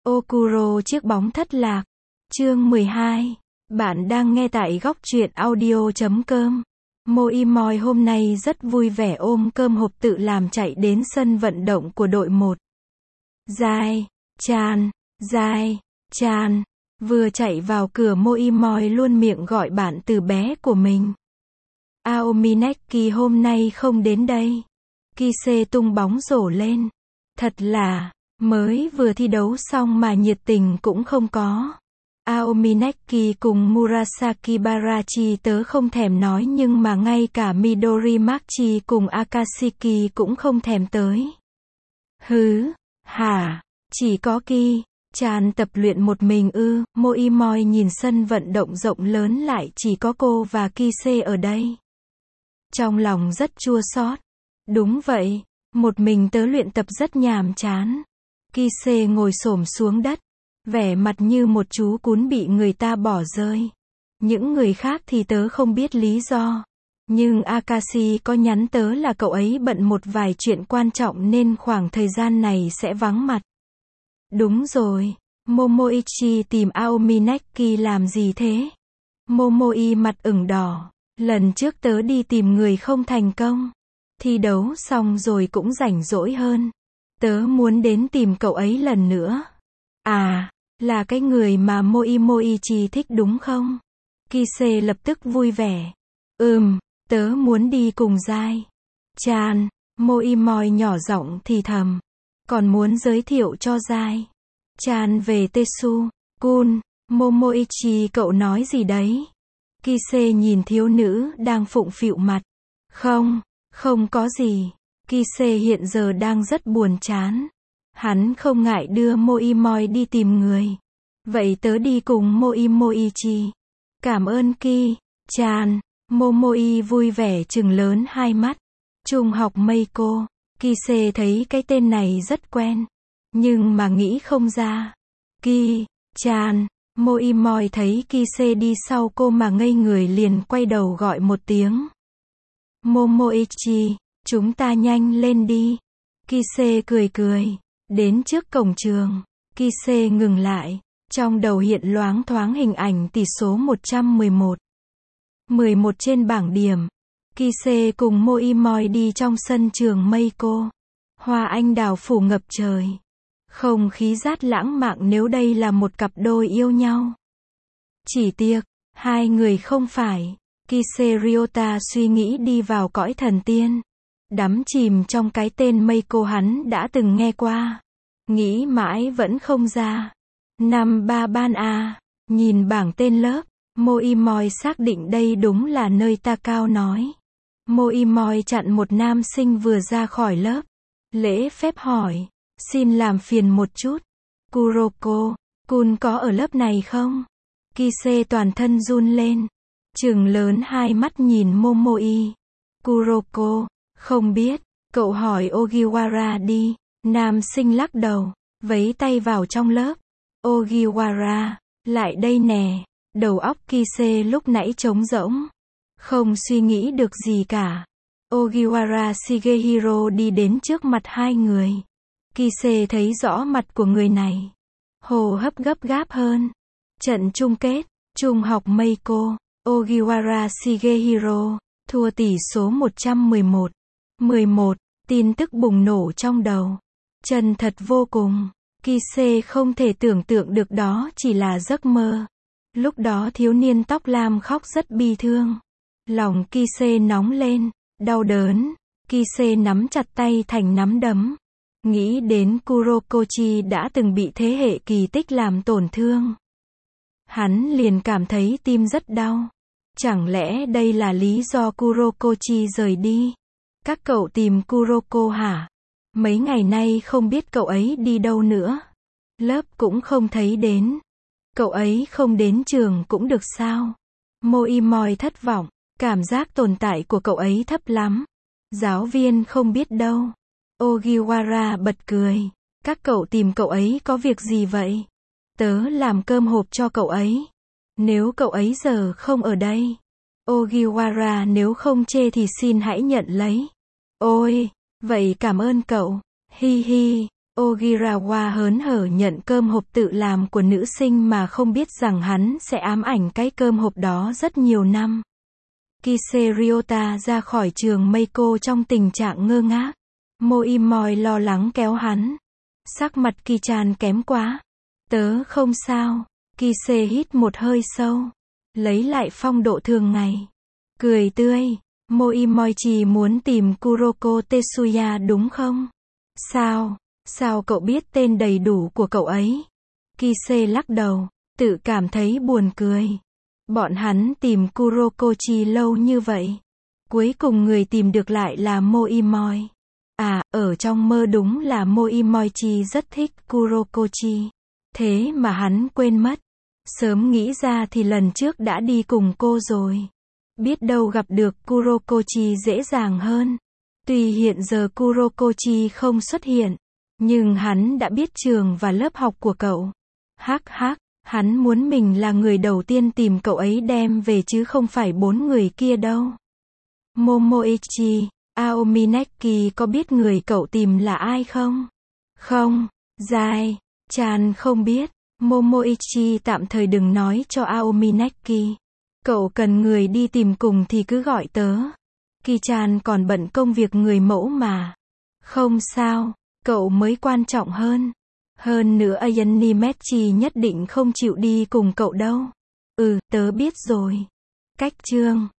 Okuro chiếc bóng thất lạc. Chương 12. Bạn đang nghe tại góc truyện audio.com. Moimoy hôm nay rất vui vẻ ôm cơm hộp tự làm chạy đến sân vận động của đội 1. Giai chan. Vừa chạy vào cửa Moimoy luôn miệng gọi bạn từ bé của mình. Aomineki hôm nay không đến đây. Kise tung bóng rổ lên. Thật là, mới vừa thi đấu xong mà nhiệt tình cũng không có. Aomineki cùng Murasaki Barachi tớ không thèm nói nhưng mà ngay cả Midori Machi cùng Akashiki cũng không thèm tới. Hứ, hả, chỉ có Chan tập luyện một mình ư? Moimoy nhìn sân vận động rộng lớn lại chỉ có cô và Kise ở đây. Trong lòng rất chua xót. Đúng vậy, một mình tớ luyện tập rất nhàm chán. Kise ngồi xổm xuống đất, vẻ mặt như một chú cún bị người ta bỏ rơi. Những người khác thì tớ không biết lý do. Nhưng Akashi có nhắn tớ là cậu ấy bận một vài chuyện quan trọng nên khoảng thời gian này sẽ vắng mặt. Đúng rồi, Momoichi tìm Aomineki làm gì thế? Momoi mặt ửng đỏ. Lần trước tớ đi tìm người không thành công. Thi đấu xong rồi cũng rảnh rỗi hơn. Tớ muốn đến tìm cậu ấy lần nữa. À, là cái người mà Moimoichi thích đúng không? Kise lập tức vui vẻ. Tớ muốn đi cùng Giai chan. Moimoy nhỏ giọng thì thầm. Còn muốn giới thiệu cho Giai chan về Tetsu-kun. Momoichi cậu nói gì đấy? Kise nhìn thiếu nữ đang phụng phịu mặt. Không có gì. Kise hiện giờ đang rất buồn chán. Hắn không ngại đưa Moimoy đi tìm người. Vậy tớ đi cùng Moimoichi. Cảm ơn chan. Momoi vui vẻ trừng lớn hai mắt. Trung học Meiko. Kise thấy cái tên này rất quen. Nhưng mà nghĩ không ra. Chan. Moimoy thấy Kise đi sau cô mà ngây người liền quay đầu gọi một tiếng. Momoichi, chúng ta nhanh lên đi. Kise cười. Đến trước cổng trường. Kise ngừng lại. Trong đầu hiện loáng thoáng hình ảnh tỷ số 111. 11 trên bảng điểm. Kise cùng Moimoy đi trong sân trường Meiko. Hoa anh đào phủ ngập trời. Không khí rát lãng mạn nếu đây là một cặp đôi yêu nhau. Chỉ tiếc, hai người không phải. Kise Ryota suy nghĩ đi vào cõi thần tiên. Đắm chìm trong cái tên Meiko hắn đã từng nghe qua. Nghĩ mãi vẫn không ra. Năm ba ban A. Nhìn bảng tên lớp. Moimoy xác định đây đúng là nơi Takao nói. Moimoy chặn một nam sinh vừa ra khỏi lớp. Lễ phép hỏi. Xin làm phiền một chút. Kuroko-kun có ở lớp này không? Kise toàn thân run lên. Trừng lớn hai mắt nhìn Momoi. Kuroko, không biết. Cậu hỏi Ogiwara đi. Nam sinh lắc đầu. Vấy tay vào trong lớp. Ogiwara, lại đây nè. Đầu óc Kise lúc nãy trống rỗng. Không suy nghĩ được gì cả. Ogiwara Shigehiro đi đến trước mặt hai người. Kise thấy rõ mặt của người này. Hô hấp gấp gáp hơn. Trận chung kết, trung học Meiko, Ogiwara Shigehiro, thua tỷ số 111. 11, tin tức bùng nổ trong đầu. Chân thật vô cùng. Kise không thể tưởng tượng được đó chỉ là giấc mơ. Lúc đó thiếu niên tóc lam khóc rất bi thương. Lòng Kise nóng lên, đau đớn. Kise nắm chặt tay thành nắm đấm. Nghĩ đến Kurokochi đã từng bị thế hệ kỳ tích làm tổn thương. Hắn liền cảm thấy tim rất đau. Chẳng lẽ đây là lý do Kurokochi rời đi? Các cậu tìm Kuroko hả? Mấy ngày nay không biết cậu ấy đi đâu nữa. Lớp cũng không thấy đến. Cậu ấy không đến trường cũng được sao? Moimoy thất vọng. Cảm giác tồn tại của cậu ấy thấp lắm. Giáo viên không biết đâu. Ogiwara bật cười. Các cậu tìm cậu ấy có việc gì vậy? Tớ làm cơm hộp cho cậu ấy. Nếu cậu ấy giờ không ở đây. Ogiwara nếu không chê thì xin hãy nhận lấy. Ôi, vậy cảm ơn cậu. Hi hi. Ogirawa hớn hở nhận cơm hộp tự làm của nữ sinh mà không biết rằng hắn sẽ ám ảnh cái cơm hộp đó rất nhiều năm. Kise Ryota ra khỏi trường Meiko trong tình trạng ngơ ngác. Moimoi lo lắng kéo hắn. Sắc mặt Ki-chan kém quá. Tớ không sao. Kise hít một hơi sâu. Lấy lại phong độ thường ngày. Cười tươi. Moimoi chỉ muốn tìm Kuroko Tetsuya đúng không? Sao? Sao cậu biết tên đầy đủ của cậu ấy? Kise lắc đầu, tự cảm thấy buồn cười. Bọn hắn tìm Kurokochi lâu như vậy. Cuối cùng người tìm được lại là Moimoi. À, ở trong mơ đúng là Moimoichi rất thích Kurokochi. Thế mà hắn quên mất. Sớm nghĩ ra thì lần trước đã đi cùng cô rồi. Biết đâu gặp được Kurokochi dễ dàng hơn. Tuy hiện giờ Kurokochi không xuất hiện, nhưng hắn đã biết trường và lớp học của cậu. Hắc hắc, hắn muốn mình là người đầu tiên tìm cậu ấy đem về chứ không phải 4 người kia đâu. Momoichi, Aomineki có biết người cậu tìm là ai không? Không, Giai, Chan không biết. Momoichi tạm thời đừng nói cho Aomineki. Cậu cần người đi tìm cùng thì cứ gọi tớ. Ki-chan còn bận công việc người mẫu mà. Không sao, cậu mới quan trọng hơn. Hơn nữa Ayane Mechi nhất định không chịu đi cùng cậu đâu. Ừ, tớ biết rồi. Cách chương